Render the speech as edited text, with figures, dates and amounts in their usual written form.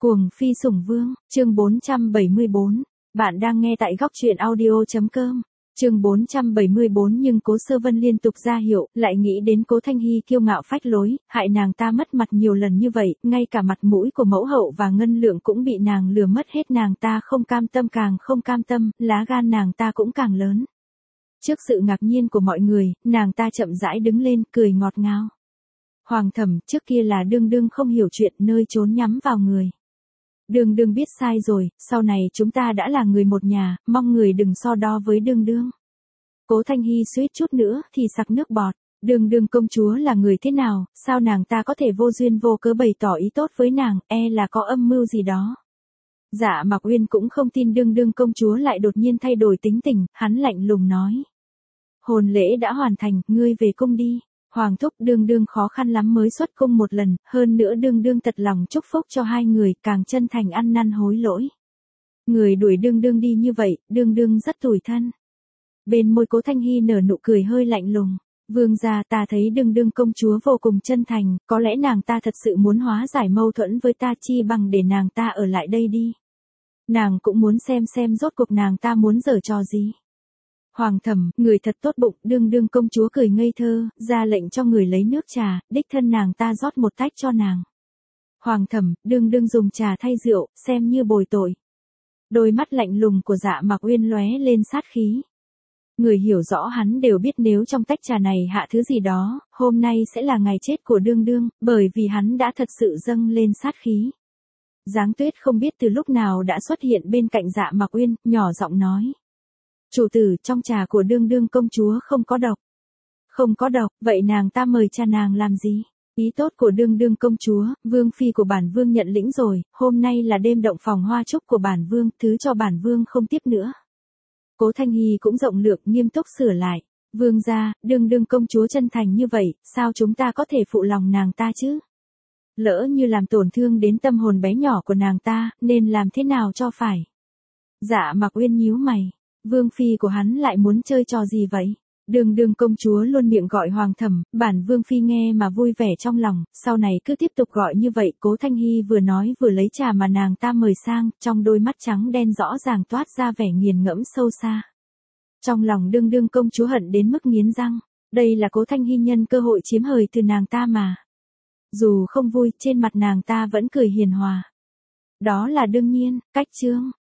Cuồng phi sủng vương, chương 474. Bạn đang nghe tại góc truyện audio.com. Chương 474. Nhưng Cố Sơ Vân liên tục ra hiệu, lại nghĩ đến Cố Thanh Hy kiêu ngạo phách lối, hại nàng ta mất mặt nhiều lần như vậy, ngay cả mặt mũi của mẫu hậu và ngân lượng cũng bị nàng lừa mất hết, nàng ta không cam tâm, càng không cam tâm, lá gan nàng ta cũng càng lớn. Trước sự ngạc nhiên của mọi người, nàng ta chậm rãi đứng lên, cười ngọt ngào. Hoàng thẩm, trước kia là đương đương không hiểu chuyện, nơi trốn nhắm vào người. Đương đương biết sai rồi, sau này chúng ta đã là người một nhà, mong người đừng so đo với đương đương. Cố Thanh Hy suýt chút nữa thì sặc nước bọt. Đương đương công chúa là người thế nào, sao nàng ta có thể vô duyên vô cớ bày tỏ ý tốt với nàng, là có âm mưu gì đó. Dạ Mạc Uyên cũng không tin đương đương công chúa lại đột nhiên thay đổi tính tình, hắn lạnh lùng nói. Hôn lễ đã hoàn thành, ngươi về cung đi. Hoàng thúc, đương đương khó khăn lắm mới xuất cung một lần, hơn nữa đương đương thật lòng chúc phúc cho hai người, càng chân thành ăn năn hối lỗi. Người đuổi đương đương đi như vậy, đương đương rất tủi thân. Bên môi Cố Thanh Hy nở nụ cười hơi lạnh lùng. Vương gia, ta thấy đương đương công chúa vô cùng chân thành, có lẽ nàng ta thật sự muốn hóa giải mâu thuẫn với ta, chi bằng để nàng ta ở lại đây đi. Nàng cũng muốn xem rốt cuộc nàng ta muốn giở trò gì. Hoàng thẩm, người thật tốt bụng, đương đương công chúa cười ngây thơ, ra lệnh cho người lấy nước trà, đích thân nàng ta rót một tách cho nàng. Hoàng thẩm, đương đương dùng trà thay rượu, xem như bồi tội. Đôi mắt lạnh lùng của Dạ Mạc Uyên lóe lên sát khí. Người hiểu rõ hắn đều biết nếu trong tách trà này hạ thứ gì đó, hôm nay sẽ là ngày chết của đương đương, bởi vì hắn đã thật sự dâng lên sát khí. Giáng Tuyết không biết từ lúc nào đã xuất hiện bên cạnh Dạ Mạc Uyên, nhỏ giọng nói. Chủ tử, trong trà của đương đương công chúa không có độc. Không có độc, vậy nàng ta mời cha nàng làm gì? Ý tốt của đương đương công chúa, vương phi của bản vương nhận lĩnh rồi, hôm nay là đêm động phòng hoa trúc của bản vương, thứ cho bản vương không tiếp nữa. Cố Thanh Hy cũng rộng lượng nghiêm túc sửa lại. Vương gia, đương đương công chúa chân thành như vậy, sao chúng ta có thể phụ lòng nàng ta chứ? Lỡ như làm tổn thương đến tâm hồn bé nhỏ của nàng ta, nên làm thế nào cho phải? Dạ Mạc Uyên nhíu mày. Vương phi của hắn lại muốn chơi trò gì vậy? Đương đương công chúa luôn miệng gọi hoàng thẩm, bản vương phi nghe mà vui vẻ trong lòng, sau này cứ tiếp tục gọi như vậy. Cố Thanh Hy vừa nói vừa lấy trà mà nàng ta mời sang, trong đôi mắt trắng đen rõ ràng toát ra vẻ nghiền ngẫm sâu xa. Trong lòng đương đương công chúa hận đến mức nghiến răng, đây là Cố Thanh Hy nhân cơ hội chiếm hời từ nàng ta mà. Dù không vui, trên mặt nàng ta vẫn cười hiền hòa. Đó là đương nhiên, cách chương.